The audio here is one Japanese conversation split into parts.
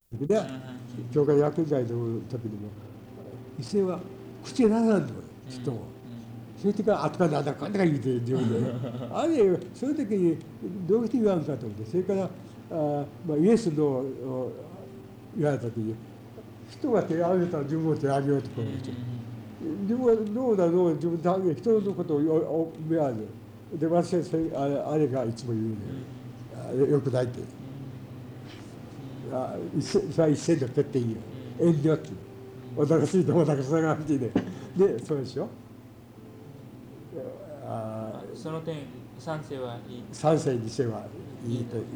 で、教会役員会の時にも一斉は口にならないの人を。それから後からなんだかんだか言うて自分でね。あれその時にどうして言わんかと思って、それからイエスの言われた時に人が手を挙げたら自分も手を挙げようとこうですよ。自分はどうだどう自分で挙げ人のことを見合うで、私はあれがいつも言うね、よくないって。それは一斉の決定いいよ。遠慮って。お腹すいてお腹下がってね。で、そうでしょ。 その点、賛成はいい。 賛成にしてはいいといいと。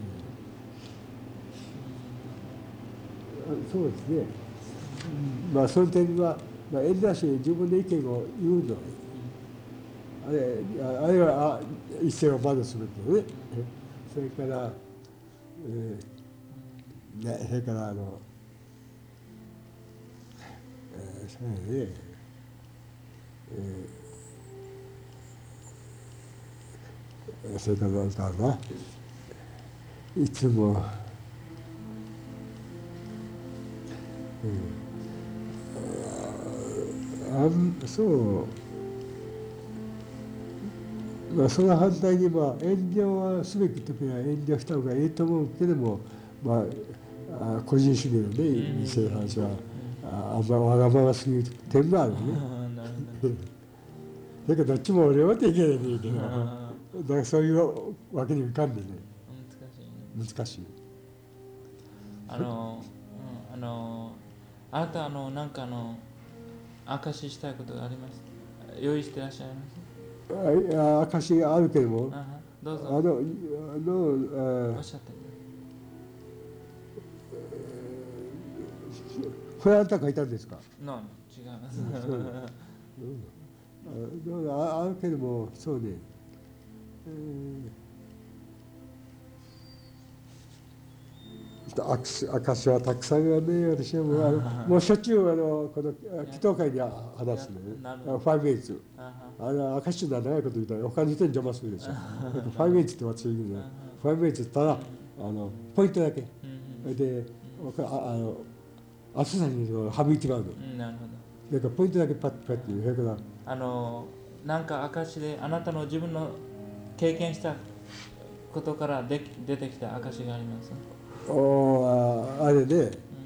そうですね。その点は、遠慮なしに自分の意見を言うの。あれは一斉をまずするけどね。それから、それからそうね、それから何かな、いつも、そう、その反対に遠慮はすべき時には遠慮した方がいいと思うけども、個人主義のね、二世の話はあんまわがまますぎる点もあるね。だけどどっちも俺はできないんだけど、だからそういうわけにはいかんでね。難しい。 あなたなんか証ししたいことがあります。用意してらっしゃいます。 証があるけども、 どうぞ。おっしゃって。 これあんた書いたんですか？ 違います。 あるけども、そうね。証はたくさんがね、私はもうしょっちゅうこの祈祷会で話すのね。5H。証の長いこと言ったら他の人に邪魔するでしょ。5H って私言うの。5H ったらポイントだけ。で、暑さに省いてまうの。 なるほど。だからポイントだけパッと言う。だからなんか証であなたの自分の経験したことから出てきた証があります。 あれで、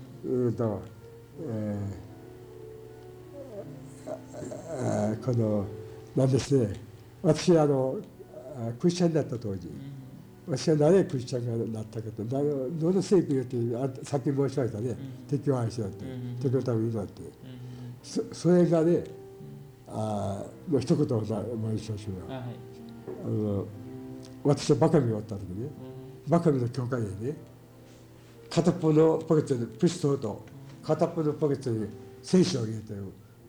このなんですね、私クリスチャンになった当時、私はなぜクリスチャンになったかと、どの聖句によってさっき申し上げたね、敵を愛しようって、敵のために祈って、それがね、の一言を申しますよ。私はバカ見をおった時ね、バカ見の教会でね、片っぽのポケットにピストルと片っぽのポケットに聖書を入れてる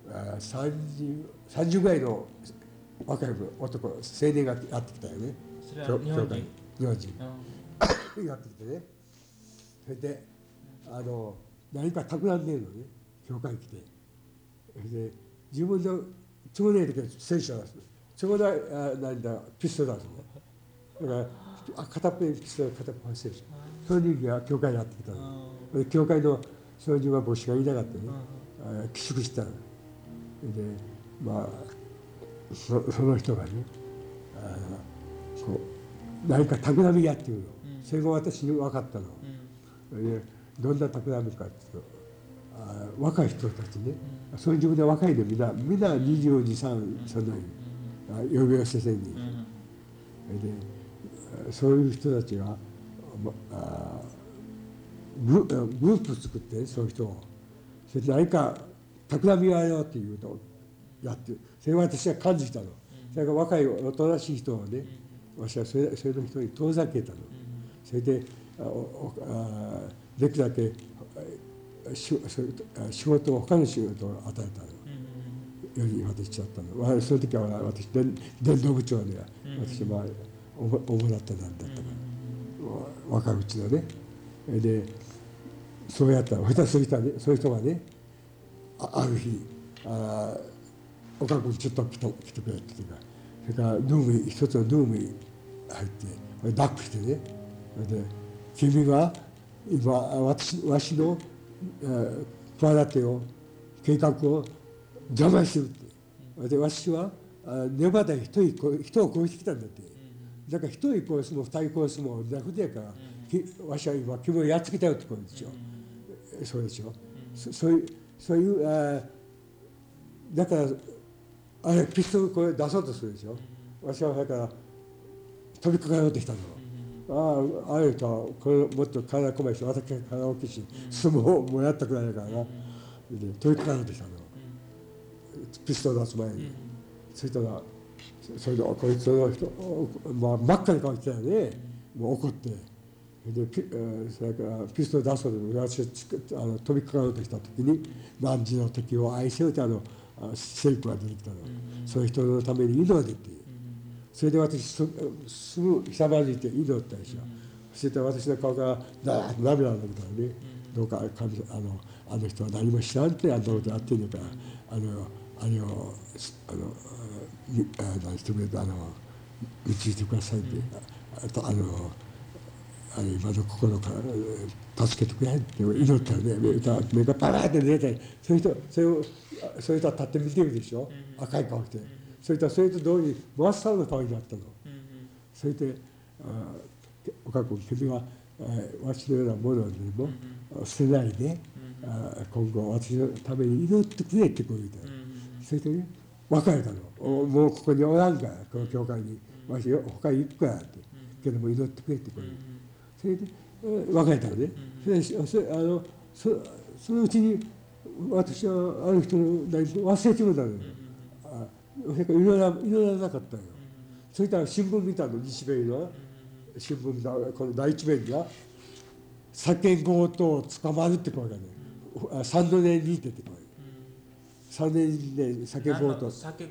30ぐらいの若い男、青年がやってきたよね。教会、日本人やってきてね。それで何か企んでいるのね、教会に来て。それで自分の都合のいい時は聖書を出す。都合ないピストル出すの。だから片っぽにピストル、片っぽに聖書。そういう人間が教会にやってきたの。教会のそういう牧師がいなかったね、寄宿したの。でその人がね、何か企みやっていうの。それが私に分かったの。どんな企みかっていうと、若い人たちね、そういう自分で若いでみんな22、3そんなに呼び寄せてんねん。でそういう人たちがグループ作って、そういう人をそれで何か企みがようっていうとやって、それを私は感じたの。それから若いおとなしい人をね、私はそれの人に遠ざけたの。それでできるだけ仕事を他の仕事を与えたのように私しちゃったの。その時は私伝道部長で私主だったなんだったから若いうちのね。でそうやったらそういう人がね、ある日岡君ちょっと来てくれっていうか、それから一つのルームに入って抱っこしてね、で君は今わしの企てを計画を邪魔してるって。でわしは根まで人を殺してきたんだって。だから一人殺すも二人殺すもなくてやから、わしは今君をやっつけたよってことですよ。そうですよ。そういうだからあれピストルこれ出そうとするでしょ。わしはだから飛びかかろうとしたの。あれとこれもっと体こまいし、私は体大きいし、相撲もやったくらいだからな。飛びかかろうとしたの。ピストル出す前に。そしたらそれでこいつの人、真っ赤に顔してたよね。もう怒って。それからピストル出そうで私が飛びかかろうとした時に「汝の敵を愛せよ」ってセリフが出てきたの。そういう人のために祈れっていう。それで私すぐひさまずいて祈ったでしょ。そしたら私の顔からダーッと涙が出たらね、どうかあの人は何も知らんってあんなことやってんのからあれを何してくれて打ちてくださいって今の心から助けてくれって祈ったらね、目がパラーって出て、そういう人は立って見てるでしょ、赤い顔して。それと同時に真っ青な顔になったの。それで岡君、君はわしのようなものにも捨てないで、今後私のために祈ってくれってこう言うた。それでね、別れたの。もうここにおらんから、この教会に。わし他に行くからって。けども祈ってくれってこう言う。それで別れたのね。そのうちに私はある人の何か忘れてもたのよ。祈らなかったのよ。そしたら新聞見たの、西米の新聞見たこの第一面が「酒強盗を捕まる」って声がね、3度寝にって声。3年で酒強盗。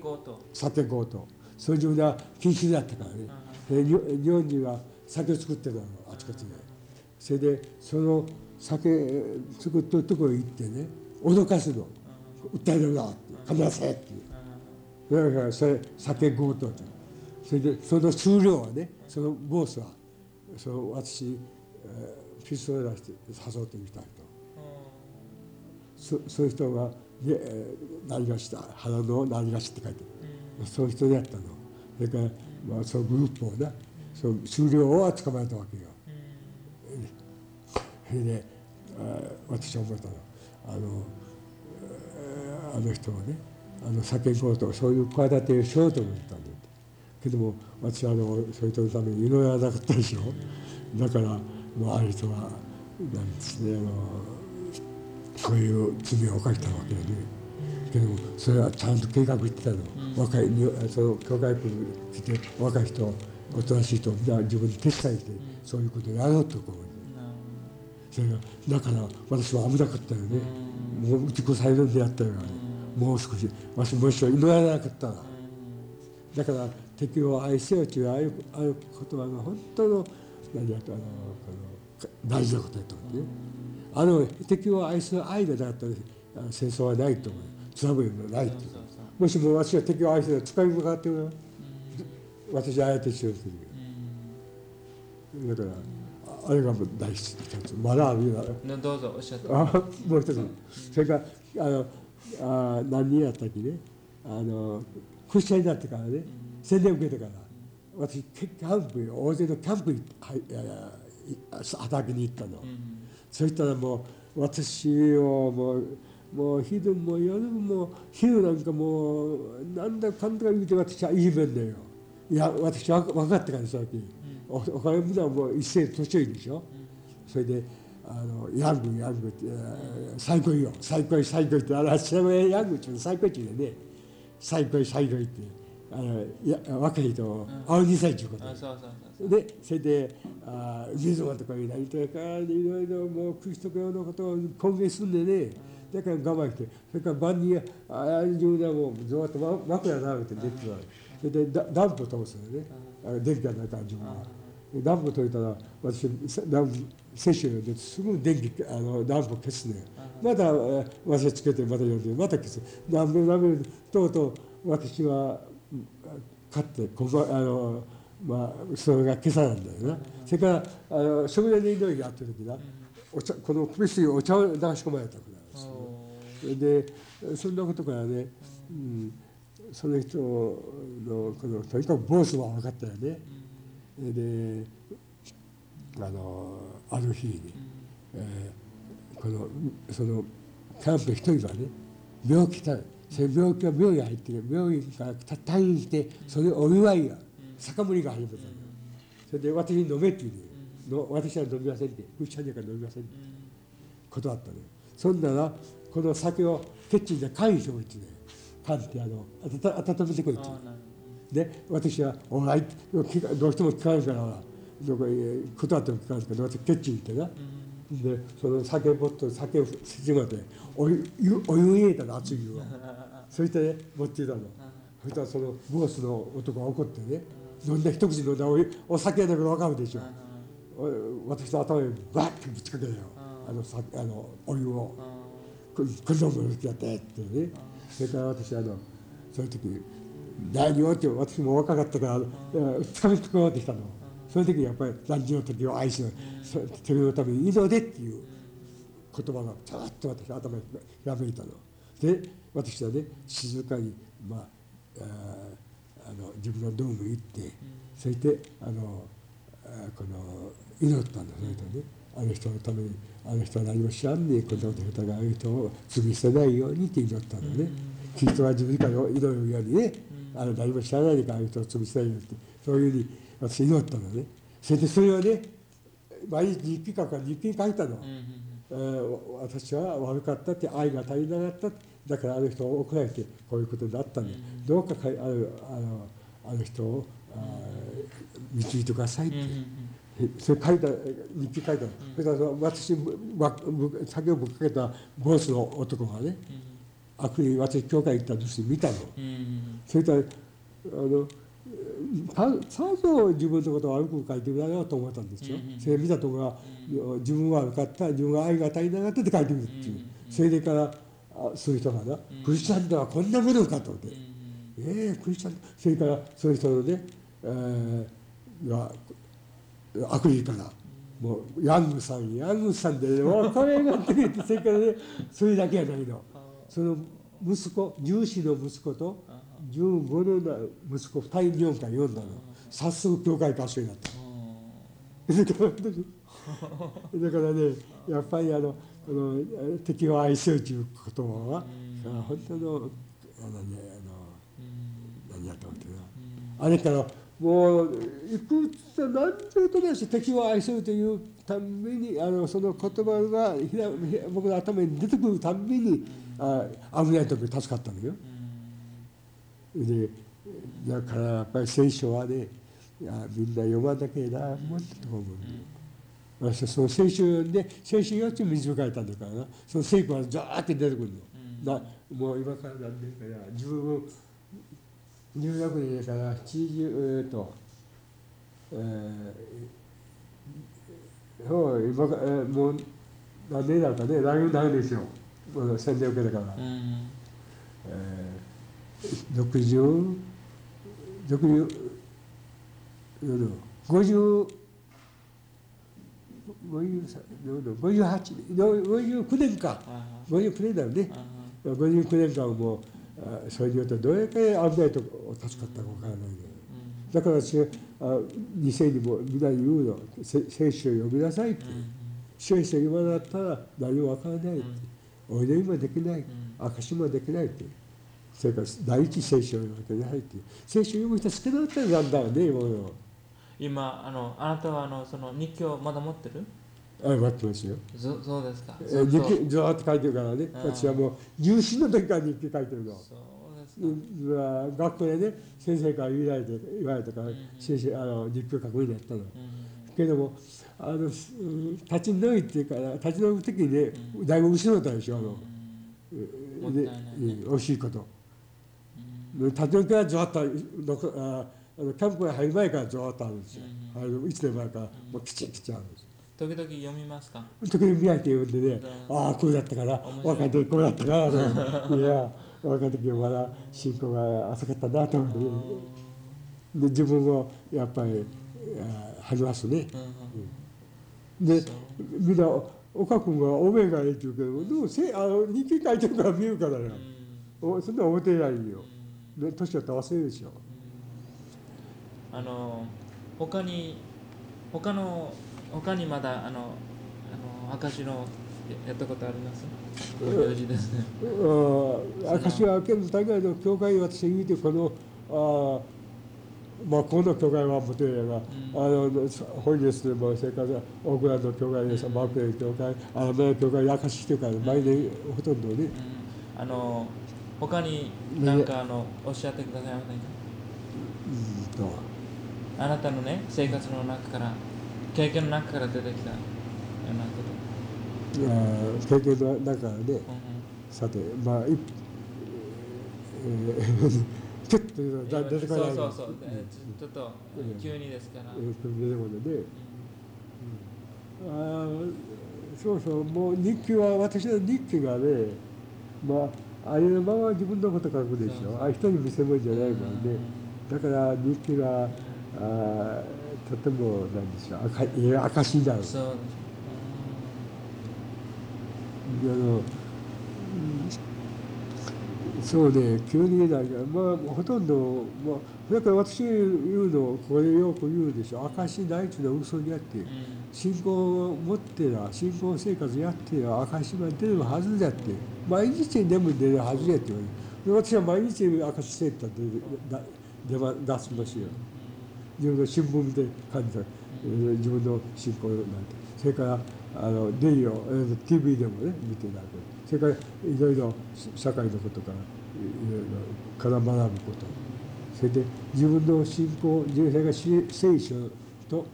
それ自分は禁止だったからね。日本には酒を作ってるのあちこちで。それでその酒作ってるところへ行ってね、脅かすの。訴えるなって必ずせっていう。だからそれ酒強盗って。それでその数量はね、そのボスは私ピストル出して誘ってみたいと。そういう人が何がした腹の何がしって書いてある。そういう人でやったの。それからそのグループをね、その数量を捕まえたわけよ。それで私は思ったの。あの人はね、酒強盗そういう企てをしようと思ったんだけども、私はそういう人のために祈らなかったでしょ。だからもうある人はなんですね、そういう罪を犯したわけだね。けどもそれはちゃんと計画してたの。若いその教会に来て若い人おとなしい人を自分で手伝いしてそういうことをやろうとこう。それがだから私は危なかったよね。もう撃ち殺されるんでやったよね。もう少し私もし祈らなかったら。だから敵を愛せよというああいう言葉が本当の大事なことだと思ってね。敵を愛する愛がなかったら戦争はないと思う。つなぐようなないと。もしも私が敵を愛する使い向かってる私はあえてしようとする。だからあれが大事一つ。まだあるような。 どうぞおっしゃって。 もう一つ。それから何人やったっけね。クリスチャンになってからね、洗礼を受けてから私キャンプ大勢のキャンプに働きに行ったの。そしたらもう私をもう昼も夜も昼なんかもうなんだかんだ言うて私はいじめんだよ。いや私は分かってからその時お金みんなもう一斉年寄りでしょ。それでヤングって最高よ最高って知らないヤングっていうの最高っていうね、最高って若い人を青にさいっていうことで、それで水間とかになりたいからいろいろもうキリスト教のことを公言すんでね、だから我慢して、それから晩に自分でもずっと枕並べて寝てた。それで暖房通すのね、電気がないから自分は。暖房取れたら私摂取ですぐ電気暖房消すのよ。また私はつけてまた呼んでまた消す。とうとう私は買ってまあそれが今朝なんだよな。それから食料の祈りがあった時な、この米水お茶を流し込まれたからで、そんなことからね、その人のこのとにかくボスは分かったよね。である日に、そのキャンプ一人がね病気したその病気が病院に入って病院から退院してそれお祝いが酒盛りが始めたのよ。それで私に飲めって言うの、私は飲みませんって、クリスチャンだから飲みませんって断ったのよ。そんならこの酒をキッチンで缶にしておいてね、缶って温めてこいってで、私は「おらい」どうしても聞かないからどこへ断っても聞かないから私キッチン行ってな、でその酒ボット酒をせちまでお湯入れたの、熱い湯をそしてね持っていたの。そしたらそのボースの男が怒ってね、飲んで一口飲んだお酒だけど分かるでしょ。私の頭にバッてぶちかけたよ、お湯をこんなものやってってね。それから私その時何をって私も若かったからつかみつこうってきたの。その時にやっぱり何時の時を愛し鳥のために祈れっていう言葉がちょっと私頭にひらめいたの。で私はね静かに自分のドームに行って、そしてこの祈ったんだ。それとねあの人のためにあの人は何も知らんねえこんなこと言ったがあの人を罪捨てないようにって祈ったんだね。キリストは自分から祈るようにね、何も知らないでからあの人を罪捨てないようにってそういうふうに私祈ったのね。それでそれをね毎日日記書いたの。私は悪かったって愛が足りなかっただからあの人を怒られてこういうことになったんで、どうかあの人を導いてくださいって、それ日記書いたの。それから私酒をぶっかけたボスの男がね、悪意私教会行った時に見たの。それからさぞ自分のことを悪く書いてみられようと思ったんですよ。それ見たところが自分は悪かった自分が愛が足りなかったって書いてみるっていう。それでからそういう人がなクリスチャンではこんなものかと思って、クリスチャンそれからそういう人のね、悪意からもうヤングさんでもうこれがって言ってそれからねそれだけやないの。その息子14の息子と15の息子2人に4回読んだの。早速教会合唱になった。だからねやっぱり敵を愛せるという言葉は本当の何やと思ってな。あれからもういくつ何十となし敵を愛せるというたんびにその言葉が僕の頭に出てくるたんびに危ない時に助かったのよ。でだからやっぱり聖書はねみんな読まなきゃいけないもんだと思う。私はその聖書を読んで聖書4つ導かれたんだからな。その聖句はザーって出てくるの。もう今から何年かや16年だから80今もう何年だかね何年ですよ。洗礼受けたから。60、58、59年か。59年だよね。59年間もそれによってどれだけ危ないと助かったか分からないの。だから私は2世にもみんなに言うの。聖書を読みなさいって。聖書を読まなかったら何も分からないって。お祈りもできない。証もできないって。それから第一聖書を読まなきゃいけないっていう。聖書を読む人少なかったらなんだよね今あなたはその日記をまだ持ってる？ 持ってますよ。 そうですか。 日記ずっと書いてるからね。私はもう入試の時から日記書いてるの。 そうですか。 学校でね先生から言われたから先生日記を書くようになったの。けども立ち退いてから立ち退く時にねだいぶ後ろだったでしょ。惜しいこと。立ち退きはずっとキャンプに入る前からずっとあるんですよ。1年前からもうきちんあるんです。 時々読みますか？ 時々見合いて読んでね、ああこうだったから若い時こうだったからいや若い時はまだ信仰が浅かったなと思ってね。 で自分をやっぱり励ますね。でみんな岡君がオメガへって言うけど、でも日記書いてるから見るからね、そんな思ってないよ。で年はって忘れるでしょ。 他にまだ証のやったことあります？行事ですね。 証はけど大概の教会私言うてこのこの教会はもとやが、ホイネスでもそれからオークランド教会でマークレー教会メ教会証してるから毎年ほとんどね。 他に何かおっしゃってくださいませんか？あなたのね生活の中から経験の中から出てきたようなこと。 経験の中で、さてちょっと出てこない。 そうちょっと急にですから。 出てこないで、そうもう日記は私の日記がね、ありのまま自分のこと書くでしょ。人に見せ物じゃないもんね。だから日記はとてもなんでしょう、証になる。そうね、急に言えないから、ほとんど、だから私言うの、これよく言うでしょ、証ないっていうのは嘘にあって、信仰を持ってら、信仰生活やってら、証が出るはずだって、毎日でも出るはずやって言われる。私は毎日証してったって出しますよ。自分の新聞で感じた、自分の信仰なんて。それからデイを TV でもね見ていただく。それからいろいろ社会のことからいろいろから学ぶこと、それで自分の信仰、それから聖書と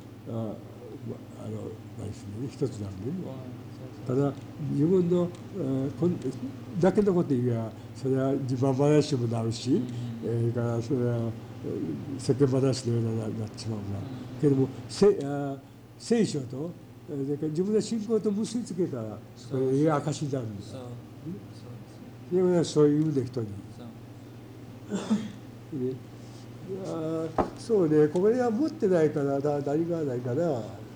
何ですね、一つなんでね。ただ自分のだけのこと言えばそれは自慢話もなるし、からそれは世間話のようになっちまうが、けども聖書と自分の信仰と結びつけたらそれいい証になるんです。でもそういう意味で人に。そうね、これは持ってないから何がないかな。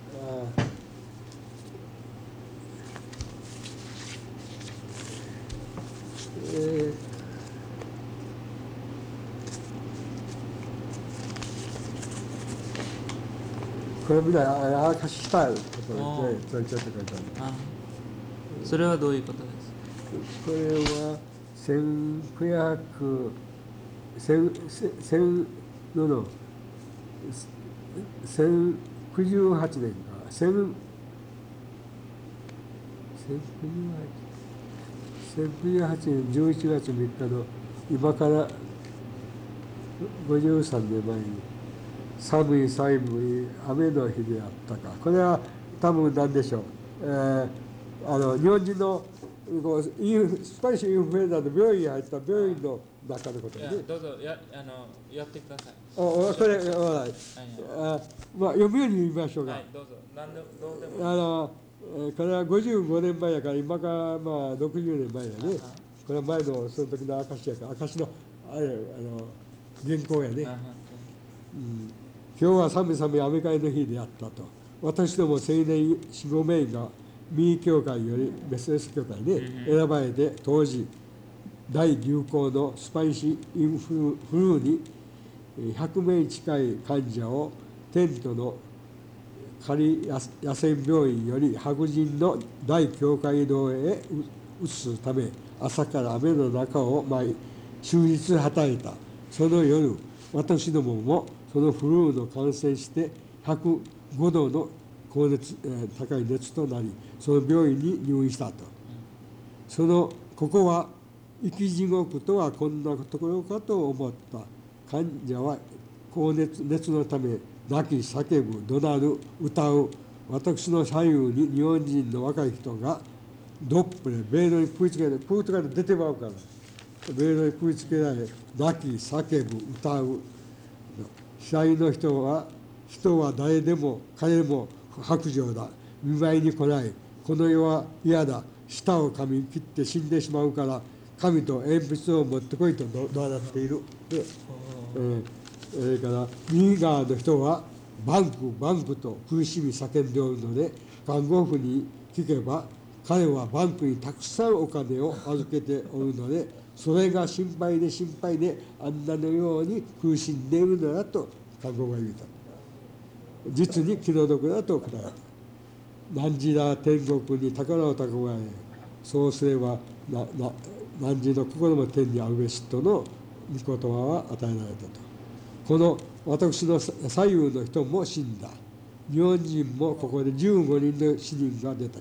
これみたいな証したいことで、それちょっと書いてある。 それはどういうことですか？ これは1900 1098年か1098年11月3日の今から53年前に寒い雨の日であったか。これは多分何でしょう、日本人のスパニッシュインフルエンザの病院に入った病院の中のことで、ね、 どうぞやってください。 これ読むように言いましょうか。 どうぞ。どうでもこれは55年前やから今から60年前やね。これは前のその時の証やから、証の原稿やね。今日は寒い雨会の日であったと。私ども青年 4,5 名が民教会よりメセレス教会で選ばれて、当時大流行のスパニッシュインフルに100名近い患者をテントの仮野戦病院より白人の大教会堂へ移すため、朝から雨の中を終日働いた。その夜、私どももそのフルーの感染して105度の高熱、高い熱となり、その病院に入院したと。ここは生き地獄とはこんなところかと思った。患者は高熱のため泣き叫ぶ、怒鳴る、歌う。私の左右に日本人の若い人がドップでベールに食いつけられ、プートから出てまうから、ベールに食いつけられ、泣き叫ぶ、歌う。左の人は誰でも彼も白状だ。見舞いに来ない。この世は嫌だ。舌を噛み切って死んでしまうから、紙と鉛筆を持ってこいと怒鳴っている。 それから右側の人はバンクバンクと苦しみ叫んでおるので、看護婦に聞けば彼はバンクにたくさんお金を預けておるので、それが心配で心配であんなのように苦しんでいるのだと看護が言うた。実に気の毒だと答えた。汝ら天国に宝を蓄え、そうすれば汝の心も天にあるべしとの御言葉は与えられたと。この私の左右の人も死んだ。日本人もここで15人の死人ができた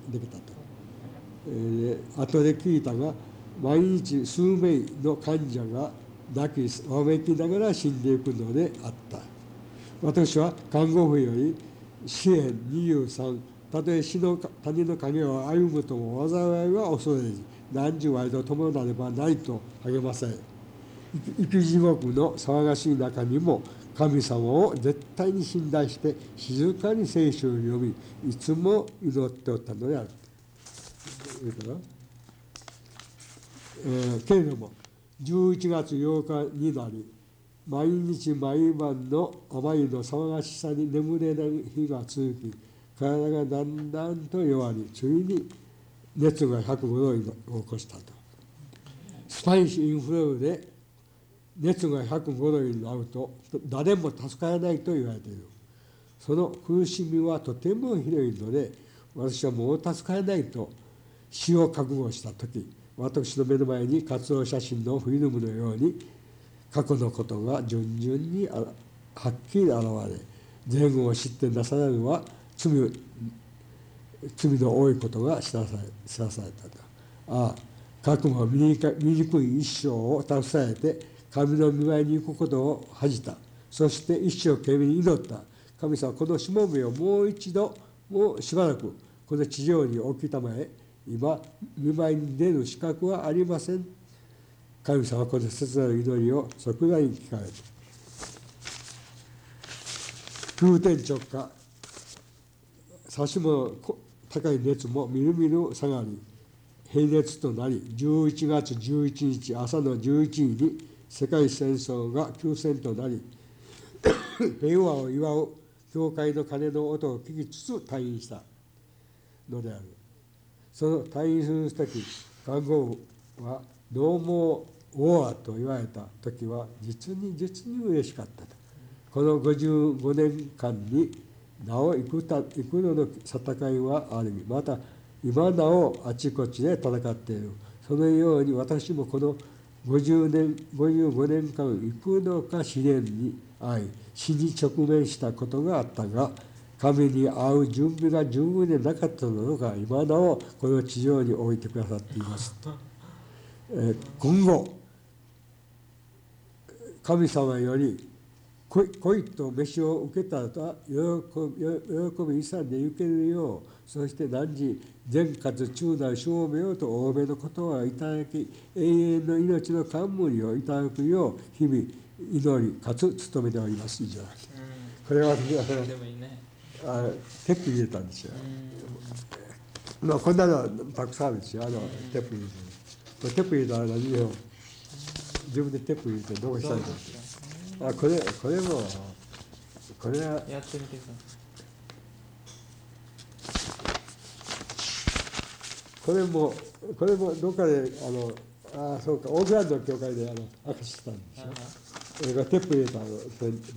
と。後で聞いたが、毎日数名の患者が泣きわめきながら死んでいくのであった。私は看護婦より詩編23、たとえ死の谷の影を歩むとも災いは恐れず、汝我と共なればないと励ませ。生き地獄の騒がしい中にも神様を絶対に信頼して静かに聖書を読み、いつも祈っておったのである。けれども11月8日になり、毎日毎晩のあまりの騒がしさに眠れない日が続き、体がだんだんと弱り、ついに熱が105度を起こしたと。スパニッシュインフルエンザで熱が105度になると誰も助からないと言われている。その苦しみはとてもひどいので、私はもう助からないと死を覚悟したとき、私の目の前に活動写真のフィルムのように過去のことが順々にはっきり現れ、前後を知ってなさらぬは罪の多いことが知らされたと。ああ、覚悟は醜い一生を携えて神の御前に行くことを恥じた。そして一生懸命に祈った。神様はこのしもべをもう一度、もうしばらくこの地上に置きたまえ、今御前に出る資格はありません。神様はこの切なる祈りを即座に聞かれた。急転直下、差しも高い熱もみるみる下がり、平熱となり、11月11日朝の11時に世界戦争が休戦となり、平和を祝う教会の鐘の音を聞きつつ退院したのである。その退院するとき、看護婦はノーモーウォーと言われたときは実に嬉しかったと。この55年間になお幾度の戦いはある。また今なおあちこちで戦っている。そのように私もこの55年間幾度か試練に遭い、死に直面したことがあったが、神に会う準備が十分でなかったのが今なおこの地上に置いてくださっています。今後神様より恋と飯を受けたと喜び勇んで行けるよう、そして汝善かつ忠なるしもべよと多めのことはいただき、永遠の命の冠をいただくよう日々祈りかつ努めております。以上。これはでもいいね。 テープ入れたんですよ。まあこんなのはたくさんあるんですよ。テープ入れて。これテープ入れたら何を自分でテープ入れてどうしたいか。これもこれはやってみてください。 これもどっかでそうか、オークランドの教会で明かしたんですよ。それがテープ入れたのペンなんで、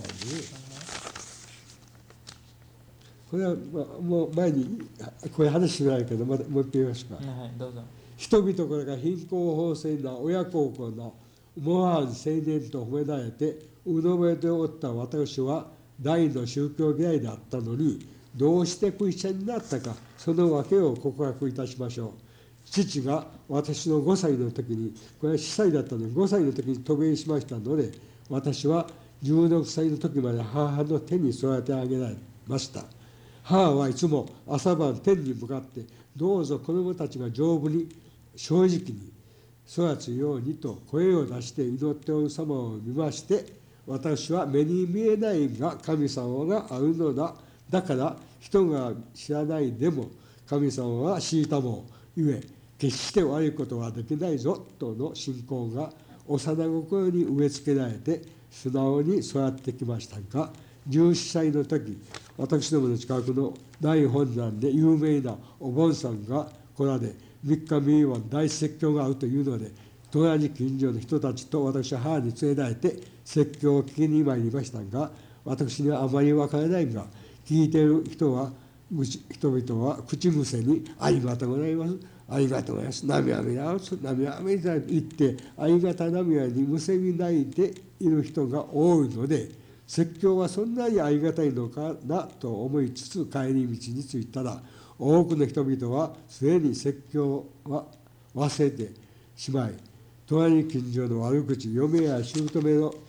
これは、もう前にこういう話しないけど、もう一回言いますか。 はい、どうぞ。 人々からが貧困法制な親孝行な思わん青年と褒められてうのべておった私は大の宗教嫌いであったのに、どうしてクリスチャンになったか、その訳を告白いたしましょう。父が私の5歳の時に、これは4歳だったので5歳の時に渡米しましたので、私は16歳の時まで母の手に育て上げられました。母はいつも朝晩天に向かって、どうぞ子供たちが丈夫に正直に育つようにと声を出して祈っておる様を見まして、私は目に見えないが神様があるのだ。だから人が知らないでも神様は知りたもゆえ、決して悪いことはできないぞとの信仰が幼心に植え付けられて、 素直に育ってきましたが、14歳の時、私どもの近くの大本山で有名なお盆さんが来られ、3日目は大説教があるというので、隣近所の人たちと私は母に連れられて説教を聞きに参りましたが、私にはあまり分からないが、聞いている人々は口癖にありがとうございます、ありがとうございます、涙はみなす、涙はみなすと言って、ありがた涙にむせび泣いている人が多いので、説教はそんなにありがたいのかなと思いつつ帰り道に着いたら、多くの人々はすでに説教は忘れてしまい、隣近所の悪口、嫁や姑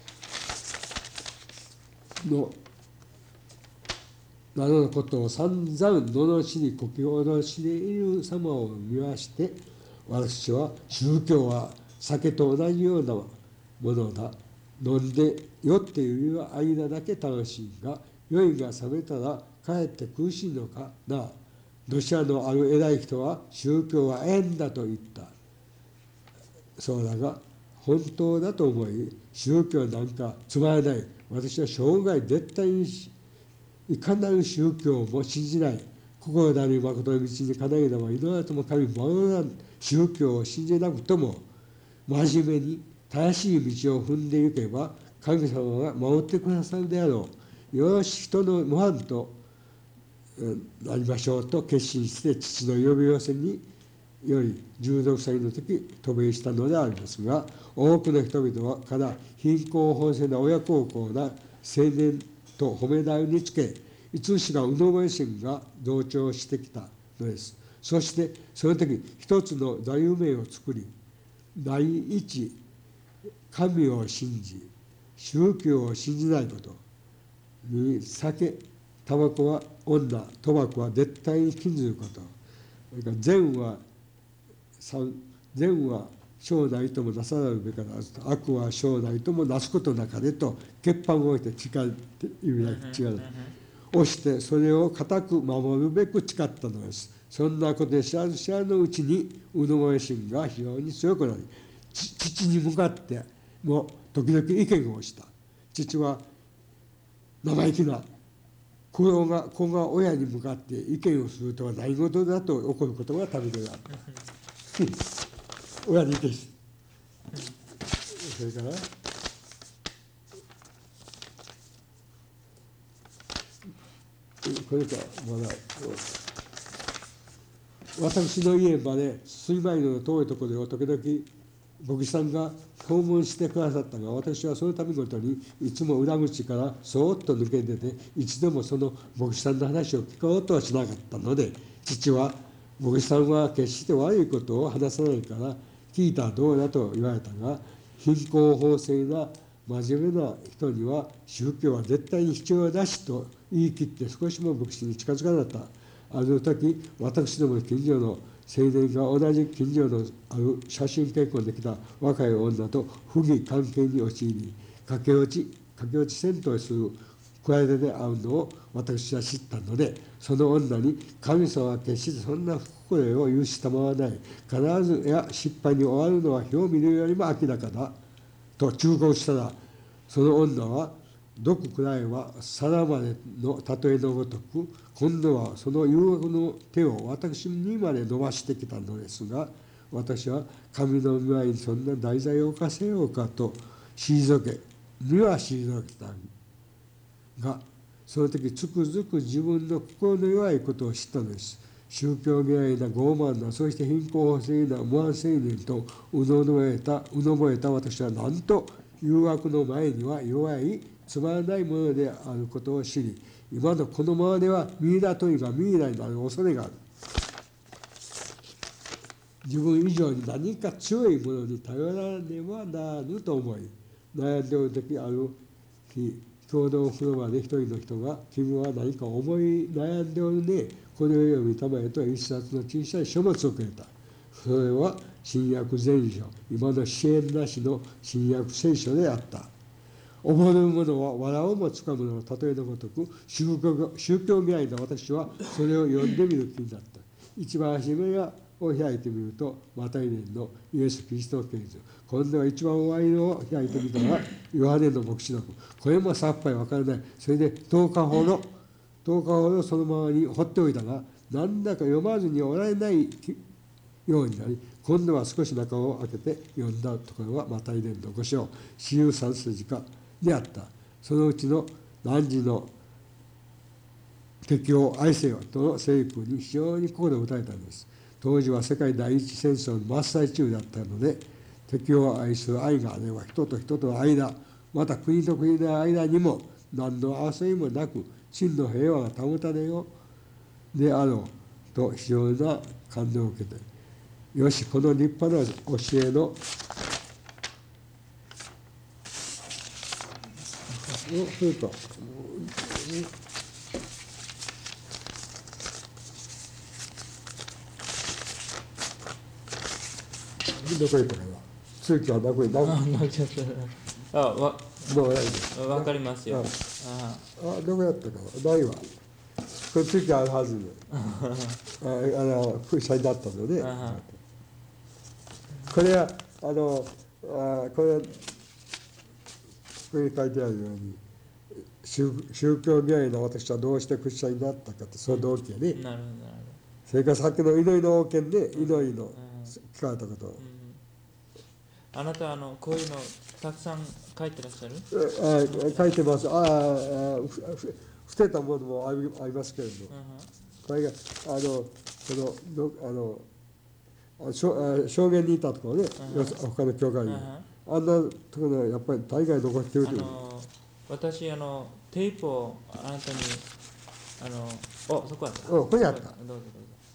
などのことを散々罵りこき下しでいる様を見まして、私は宗教は酒と同じようなものだ、飲んで酔っているよりは間だけ楽しいが、酔いが覚めたらかえって苦しいのかな。ロシアのある偉い人は宗教は縁だと言った。そうだが本当だと思い、宗教なんかつまらない、私は生涯絶対にいかなる宗教も信じない、心なる誠の道にかなえなばいどなとも神ものな宗教を信じなくとも、真面目に正しい道を踏んでいけば神様が守ってくださるであろう。よし人の模範となりましょうと決心して、父の呼び寄せにより16歳の時渡米したのでありますが、多くの人々から貧困法制な親孝行な青年と褒め台につけ、いつしかうのぼえ心が同調してきたのです。そしてその時一つの座右銘を作り、第一、神を信じ宗教を信じないこと、2、酒、タバコは女、賭博は絶対に禁ずること、それから善は生ないともなさなるべからずと、悪は生ないともなすことなかれと決板を置いて誓うっていうやつ違うをして、それを固く守るべく誓ったのです。そんなことで知らず知らぬうちにうぬぼれ心が非常に強くなり、父に向かっても時々意見をした。父は生意気な子が親に向かって意見をするとは何事だと怒ることがたびたびある。親に意見すそれからこれかまだ私の家まで水米の遠いところで時々牧師さんが訪問してくださったが、私はその度ごとにいつも裏口からそーっと抜け出て、一度もその牧師さんの話を聞こうとはしなかったので、父は牧師さんは決して悪いことを話さないから聞いたらどうだと言われたが、貧困法制な真面目な人には宗教は絶対に必要だしと言い切って少しも牧師に近づかなかった。ある時、私どもの近所の青年が同じ近所のある写真結婚できた若い女と不義関係に陥り、駆け落ち戦闘する加えで会うのを私は知ったので、その女に神様は決してそんな不幸を許したまわない、必ずや失敗に終わるのは火を見るよりも明らかだと忠告したら、その女は毒くらいは皿までの例えのごとく、今度はその誘惑の手を私にまで伸ばしてきたのですが、私は神の御前にそんな大罪を犯せようかと退けには退けたが、その時つくづく自分の心の弱いことを知ったのです。宗教嫌いな傲慢な、そして貧困法制な無安青年とうのぼえた私は、なんと誘惑の前には弱いつまらないものであることを知り、今のこのままではミイラ取りがミイラになる恐れがある。自分以上に何か強いものに頼らねばならぬと思い、悩んでおる時ある日、共同風呂場で一人の人が、君は何か思い悩んでおるね、これを読みたまえと一冊の小さい書物をくれた。それは新約全書、今の支援なしの新約聖書であった。溺れる者は藁をもつかむの例えのごとく、宗教嫌いな私はそれを読んでみる気になった。一番初めはを開いてみると、マタイ伝のイエス・キリストの啓示。今度は一番終わりのを開いてみたら、ヨハネの黙示録。これもさっぱり分からない。それで10日ほどそのままに放っておいたが、なんだか読まずにおられないようになり、今度は少し中を開けて読んだところはマタイ伝の5章、四十三筋かであった。そのうちの汝の敵を愛せよとの聖句に非常に心を打たれたのです。当時は世界第一戦争の真っ最中だったので、敵を愛する愛があれば人と人との間、また国と国の間にも何の争いもなく真の平和が保たれようであろうと非常な感動を受けて、よし、この立派な教えのそれとどこ行ったかな、通期はどこ行ったかな、どうやるわかりますよ。 どこやったかな、ないわ。これ通期あるはずで、空車になったので、これはここに書いてあるように、宗教原因の私はどうしてクリスチャンになったかって、その動機やね。 なるほど。 それからさっきの祈りの王権で祈りの聞かれたこと。 あなたこういうのたくさん書いてらっしゃる？ 書いてます。捨てたものもありますけれども、これが証言にいたところね、他の教会に、あんなところはやっぱり大概残っているという。 私テープをあなたにそこあった。 ここにあった。 どうぞ。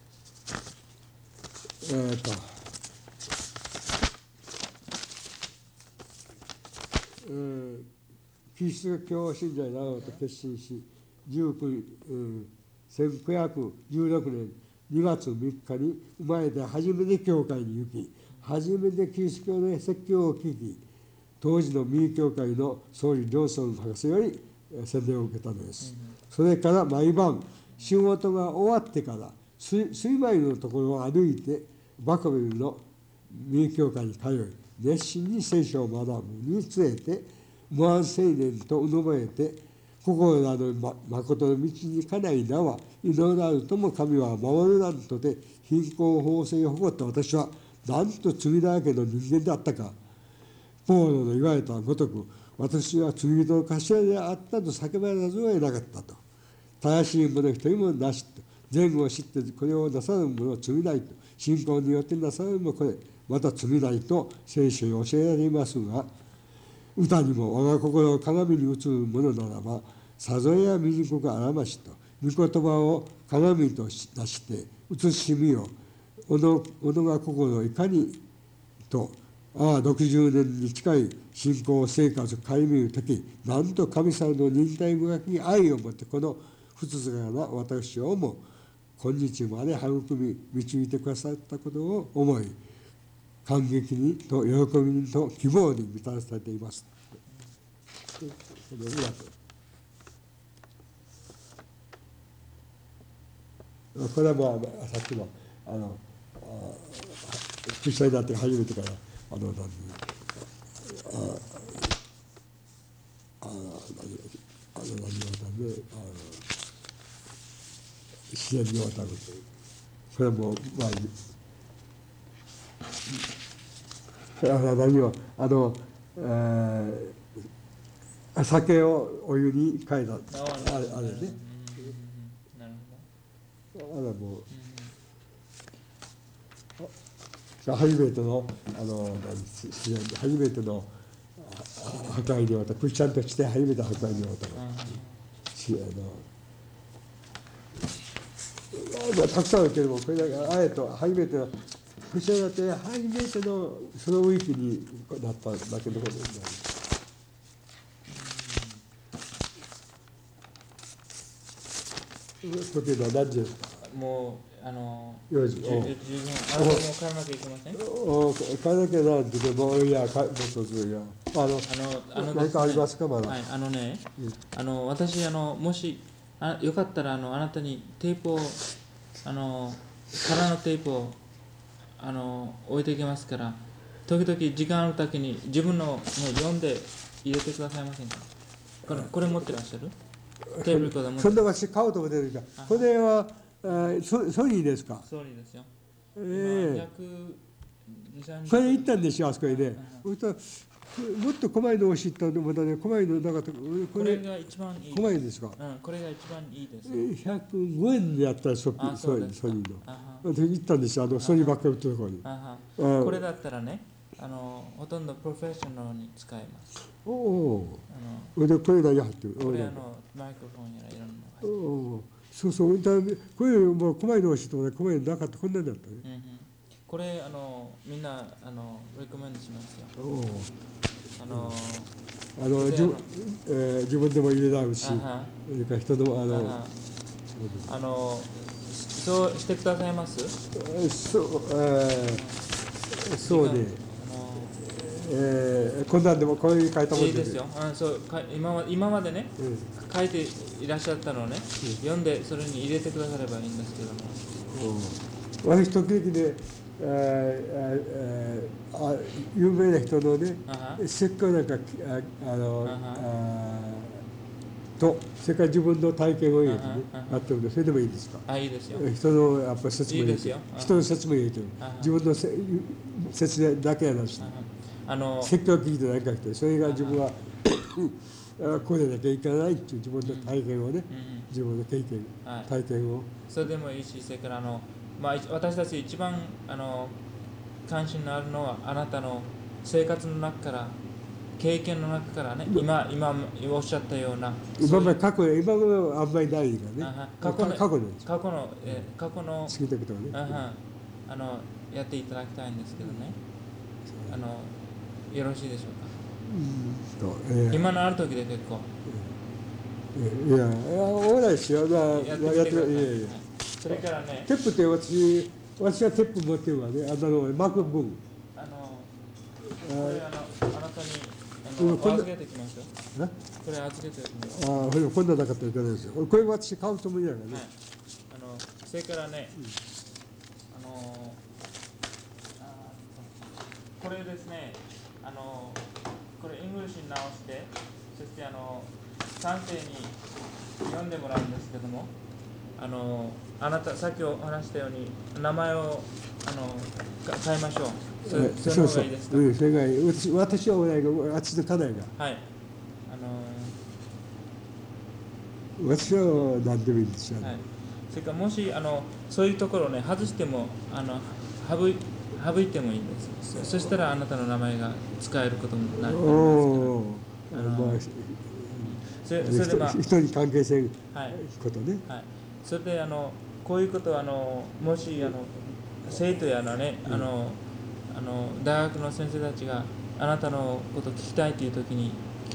キリスト教信者になろうと決心し、1916年2月3日に生まれて初めて教会に行き、初めてキリスト教の説教を聞き、当時の民教会の総理両村博士より洗礼を受けたのです。それから毎晩仕事が終わってから水米のところを歩いてバコベルの民教会に通い、熱心に聖書を学ぶにつれて無安青年とうぬぼれて、心など誠の道にかないなは祈らるとも神は守るなんとで貧困法制を誇った私はなんと罪だらけの人間であったか。ポーロの言われたごとく、私は罪人の頭であったと叫ばれざるを得なかったと。正しい者一人もなしと。善を知ってこれをなさる者は罪ないと。信仰によってなさるもこれ、また罪ないと聖書に教えられますが、歌にも我が心を鏡に映るものならば、さぞや醜くあらましと。御言葉を鏡とし出して映しみよ。おのが心をいかにと。60年に近い信仰生活を顧みるとき、なんと神様の忍耐深きに愛を持ってこの不続かな私をも今日まで育み導いてくださったことを思い、感激にと喜びにと希望に満たされています。これはさっきのクリスチャンになって初めてから自然に渡るという、それも酒をお湯に変えたあれね。もう初めての初めての破壊にわたる、クリスチャンとして初めて破壊にわたる。たくさんあるけれども、これだけあえて初めてのクリスチャンになって初めてのそのウィークになっただけのことになる。時計は何時ですか？ もう 4時。 十分。もう帰らなきゃいけません？ 帰らなきゃなんてでも、いや、もっとずいや。何かありますか、まだ。 はい、私、もしよかったら、あなたにテープを、空のテープを置いていきますから、時々時間あるときに自分の、ね、読んで入れてくださいませんか。これ持ってらっしゃる？テーブルコード持ってそんな私買おうと思ってるんですが、これはソニーですか。 ソニーですよ。 ここれ行ったんですよ、あそこへね。もっと細いのを知ったのまだね、細いのなかった。 これが一番いい。 細いですか。 これが一番いいです。 105円でやったらソニーの。私行ったんですよ、ソニーばっかり売ってるところに。 これだったらね、ほとんどプロフェッショナルに使えます。 おお。これ何入ってる？ これマイクロフォンやらいろんなの入ってる。 そうそう、これもう細いのを知ってもね、細いのなかったこんなになったね。 これみんなレコメンドしますよ。 自分でも入れられるし、人のそうしてくださいます？ そうね。こんなんでもこういう書いたもんいいですよ。そう今までね、書いていらっしゃったのをね、読んでそれに入れてくださればいいんですけども。 私時々ね、有名な人のね、説教なんかとそれから自分の体験を入れてね、あってもそれでもいいですか。 いいですよ。 人のやっぱ説明入れて、人の説明入れて、自分の説明だけやなし、説教聞いて何か来て、それが自分はこうでなきゃいけないっていう自分の体験をね、自分の経験、体験を。 それでもいいし、それから私たち一番関心のあるのはあなたの生活の中から経験の中からね、今おっしゃったような今まで過去はあんまりないからね。過去の好きなことをね、 やっていただきたいんですけどね、よろしいでしょうか。今のある時で結構。 いや、オーライですよ。やってください。 それからね、 テップって私はテップ持ってるわね。マクブン。 これあなたに預けてきましょう。これ預けてきましょう。 こんななかったらいけないですよ。これ私買うと思いながらね。 それからね、これですね、これイングリッシュに直して、そして3世に読んでもらうんですけども、あなたさっきお話したように名前を変えましょう。その方がいいですか？ それがいい。私は親があっちの家内が。 はい。 私は何でもいいですよ。 はい。それからもしそういうところをね外しても省いてもいいんです。そしたらあなたの名前が使えることになると思いますから。 人に関係せんことね。 はい。それでこういうことはもし生徒やね大学の先生たちがあなたのことを聞きたいというときに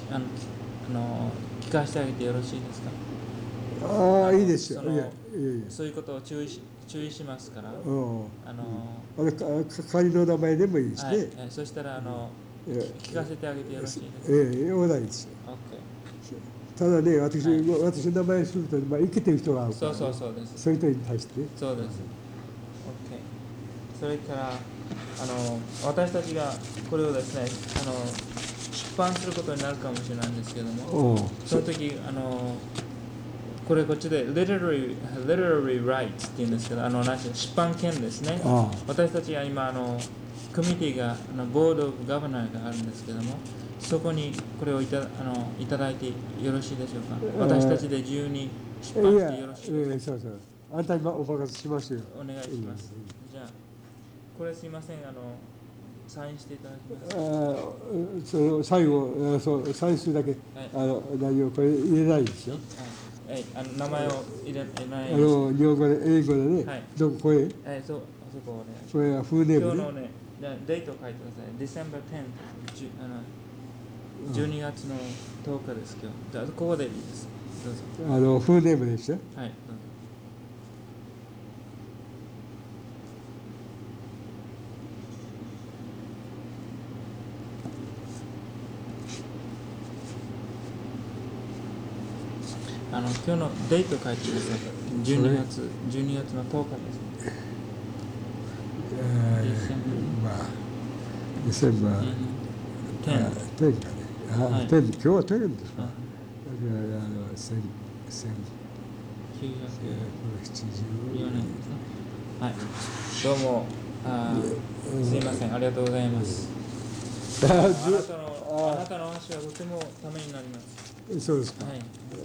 聞かせてあげてよろしいですか？ いいですよ。 そういうことを注意しますから。 仮の名前でもいいですね。 そしたら聞かせてあげてよろしいですか？ おないですよ。ただね、私の名前すると生きてる人があるから、そうです。そういう人に対してね。 そうです。それから私たちがこれをですね出版することになるかもしれないんですけども、その時こっちで literary rights っていうんですけど出版権ですね。私たちは今コミュニティがボード・オブ・ガバナーがあるんですけども、そこにこれをいただいてよろしいでしょうか。私たちで自由に出版してよろしいですか。 そうあんたにお任せしますよ。 お願いします。じゃあこれすいませんサインしていただきます。 その最後サインするだけ、何をこれ入れないですよ。 名前を入れない。 日本語で英語でね。どこへ？ そこをね。 これはフルネームね。 今日のねデートを書いてください。December 10th 12月の10日です今日。じゃあここでいいです。どうぞ。 フルネームでした。 はいどうぞ。今日のデート書いてください。12月の10日です。 2000は、10かね。10、今日は10ですか。 1974年ですね。はい。どうも、すいません、ありがとうございます。あなたの話はとてもためになります。 そうですか。 はい。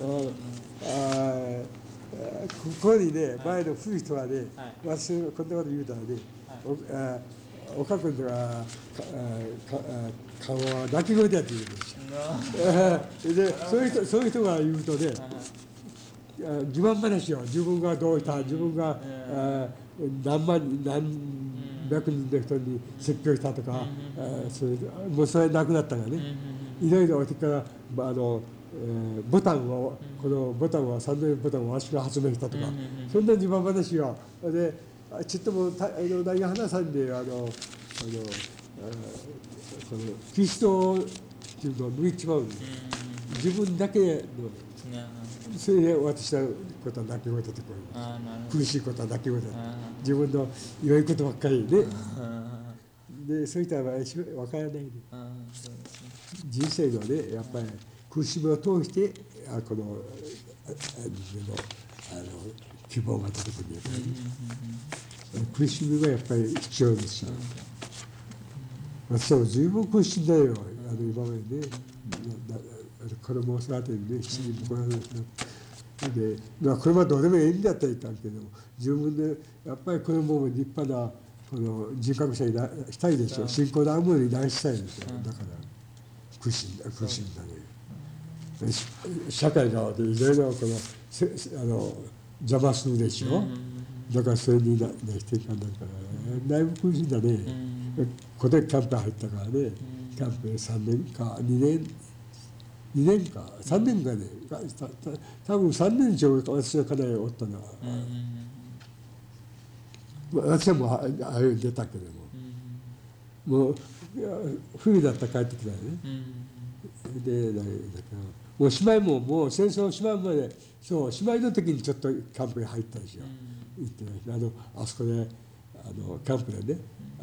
ここにね、前の古い人はね、私こんなこと言うたらね、岡君とか顔は泣き声だって言うんですよ。で、そういう人が言うとね、自慢話を自分がどうした、自分が何百人の人に説教したとか、もうそれなくなったからね、いろいろからボタンを、このボタンは3年ボタンを私が発明したとか、そんな自慢話をでちっとも何が話さんでこのキリストっていうのを抜いちまう、自分だけの、それで私のことは泣き声出てこい、苦しいことは泣き声だ、自分の良いことばっかりで、でそういったら分からないで、人生のねやっぱり苦しみを通してこの自分の希望が出てくるんだよね。苦しみがやっぱり必要ですし、私は十分苦しんだよ、今までね、子供を育てるね、7人も子供を育てる。で、これはどうでもいいんだったらいかんけど、自分でやっぱり子供も立派なこの人格者にしたいでしょ、信仰のあるものになりしたいですよ。だから苦しんだね。社会側でいろいろ邪魔するでしょ。だからそれにしていかないからだいぶ苦しんだね。ここでキャンプ入ったからね、キャンプ3年か2年か3年かね、多分3年以上私の家内おったのは、私はもうあれ出たけども、もう冬だったら帰ってきたよね。でだからもうしまいもう戦争しまいまで、そうしまいの時にちょっとキャンプに入ったんですよ。行ってあそこでキャンプでね、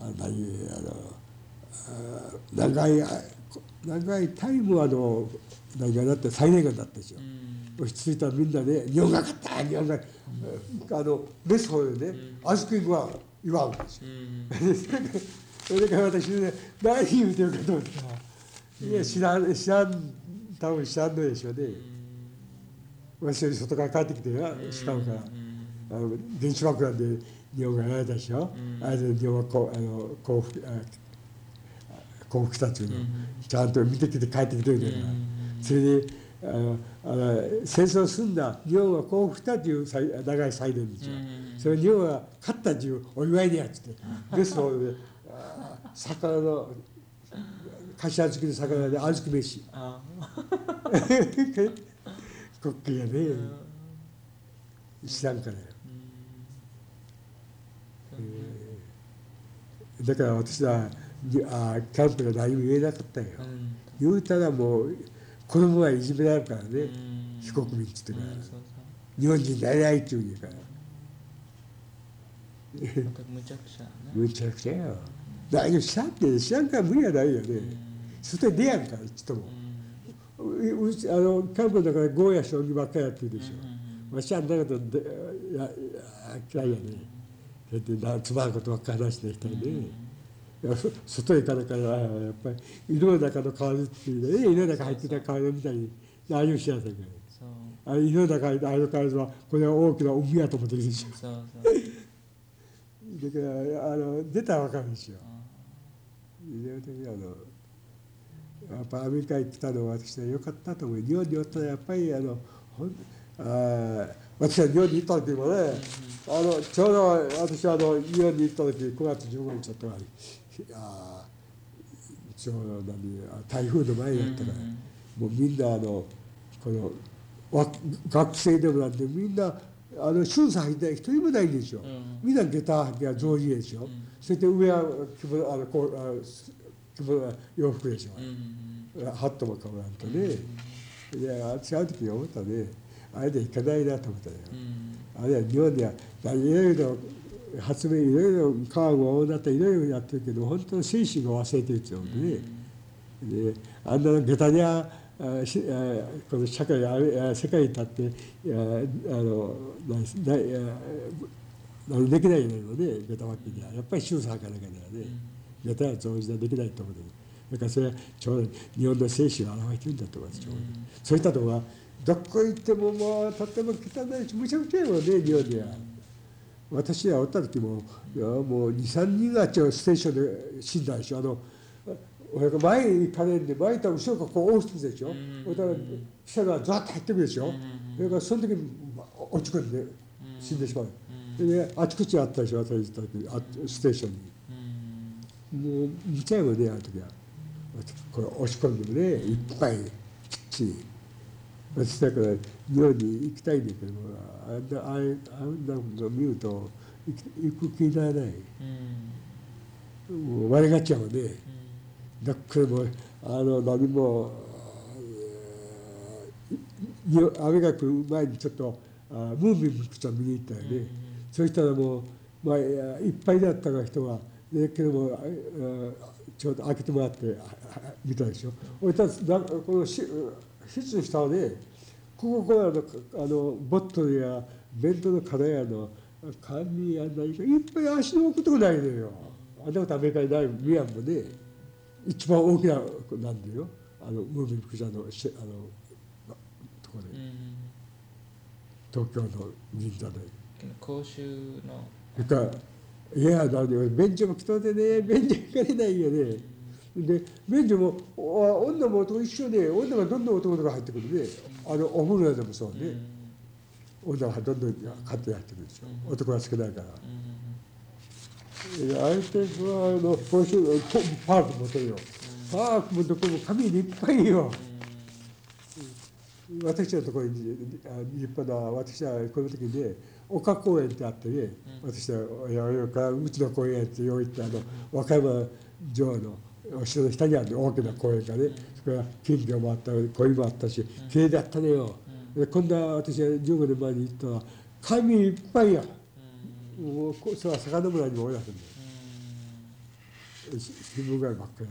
長いタイムは何がだって最年間だったんですよ。落ち着いたらみんなで、日本が勝った、日本がベストでね、アイスクリームは祝うんですよ。それから私ね、何言うてるかと思ったら、いや知らん、多分知らんのでしょうね。私より外から帰ってきてしかもから電子爆弾で日本がやられたでしょ。あれで日本は降伏したっていうのをちゃんと見てきて帰ってきてるんだから、それで戦争を済んだ日本は降伏したという長い祭典ですよ。それ日本は勝ったというお祝いにやっつってですので魚の柏漬けの魚で小豆飯国旗がね知らんからよ。だから私はキャンプが何も言えなかったよ。言うたらもう子供はいじめられるからね、非国民って言ってから、日本人になれないって言うんだから。 むちゃくちゃね。 むちゃくちゃよ。何をしたって知らんから無理はないよね。外に出やんからちっとも。キャンプの中でゴーや将棋ばっかりやってるでしょ。わしはあんなこと嫌いやね。だってつまんことばっかり話してきたりね。外へ行かなからやっぱり井の中の川っていうね、井の中入ってた川みたいに何もしなさいから。井の中にあの川はこれは大きな海やと思ってるでしょ。だから出たら分かるんですよ。やっぱアメリカに来たのは私は良かったと思う。日本におったらやっぱり私は日本に行った時もね、ちょうど私は日本に行った時9月15日だったからちょうど台風の前だったから、もうみんなこの学生でもなんてみんなシューズ履いて一人もないんですよ。みんな下駄履きが上手でしょ。そして上は洋服でしょ。ハットもかぶらんとね。いや違う時に思ったね。あれで行かないなと思ったよ。あれは日本ではいろいろ発明いろいろ科学をだったりいろいろやってるけど本当に精神が忘れてるってことで、であんな下駄にはこの社会世界に立って何できないので下駄わけにはやっぱり宗さんからだけではね下駄は増じはできないと思うのでだからそれはちょうど日本の精神を表してるんだと思います。そういったところはどこ行ってももうとても汚いしむちゃくちゃやもんね日本には。私がおった時ももう23人がステーションで死んだでしょ。前に行かれるんで前と後ろがこう押すでしょ。そしたら下がザッと入ってくるでしょ。それからその時に落ち込んで死んでしまう。であちこちあったでしょ私たちステーションに。もう見ちゃうよねあの時は。これ押し込んでもねいっぱいきっちり。私だから日本に行きたいんだけどあんなの見ると行く気にならない。もう割れがっちゃうね。だからも何も雨が来る前にちょっとムービングピクチャー見に行ったよね。そうしたらもう、いっぱいだった人がだけどもちょうど開けてもらって見たでしょ。この室の下はねここボットルや弁当の殻やの紙や何かいっぱい足の置くとこないのよ。あんなことアメリカにないミアンもね一番大きななんだよムービングピクチャーのところで、東京の銀座で公衆のそれからいや便所も来とでね便所行かれないよね。で便所も女も男一緒で女がどんどん男が入ってくるね。お風呂でもそうね、女がどんどん勝手に入ってくるでしょ。男が少ないから。相手は公衆パークもとるよ。パークもどこも紙にいっぱいよ。私のところに立派な私はこの時にね丘公園ってあってね、私はうちの公園ってよう言って和歌山城のお城の下にある大きな公園がね、それから金魚もあった鯉もあったし綺麗だったねよ。今度は私は15年前に行ったら紙いっぱいや。もうそれは魚村にもおいらせんだよ。新聞街ばっかり。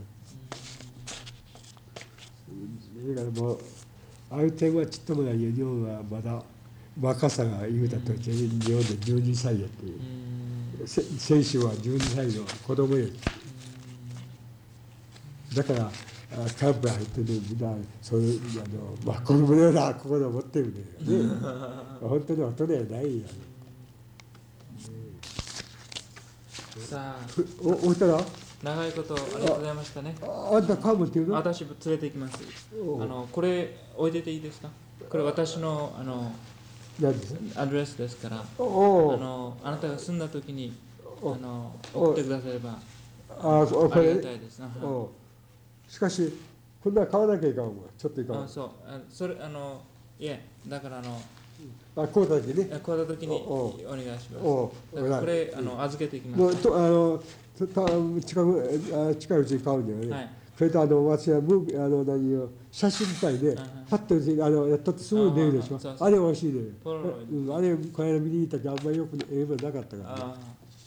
だからもうああいう点はちっともないよ。日本はまだ若さが言うたと日本で12歳やっていう。選手は12歳の子供や。だからキャンプ入ってるみんなそういう子供のような心を持ってるんだよね。本当に大人やないや。 さあおったら長いことありがとうございましたね。 あんたカームっていうの？ 私連れて行きます。これ置いてていいですか？これ私のアドレスですから、あなたが住んだ時に送ってくださればありがたいです。 しかし今度は買わなきゃいかんわ。ちょっといかん。 それいえだから買うた時ね。 買うた時にお願いします。これ預けていきます。 近いうちに買うんだよね。はい、それと私は写真みたいでパッとやっとってすぐ出るでしょ。あれ美味しいね。あれこの間見に行ったけどあんまりよく英語なかったからね。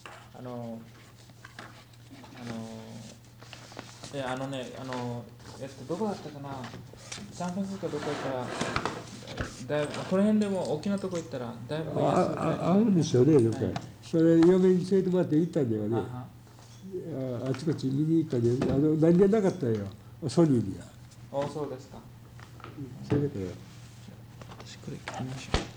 どこだったかな、サンフランシスコどこ行ったら、だいぶこの辺でも大きなとこ行ったら、だいぶ安く合うんですよね、どっか。それ、嫁に連れてもらって行ったんだよね。あちこち見に行ったんだよ。何じゃなかったよ、ソニーには。 そうですか。 それだから。 私、これ聞きましょう。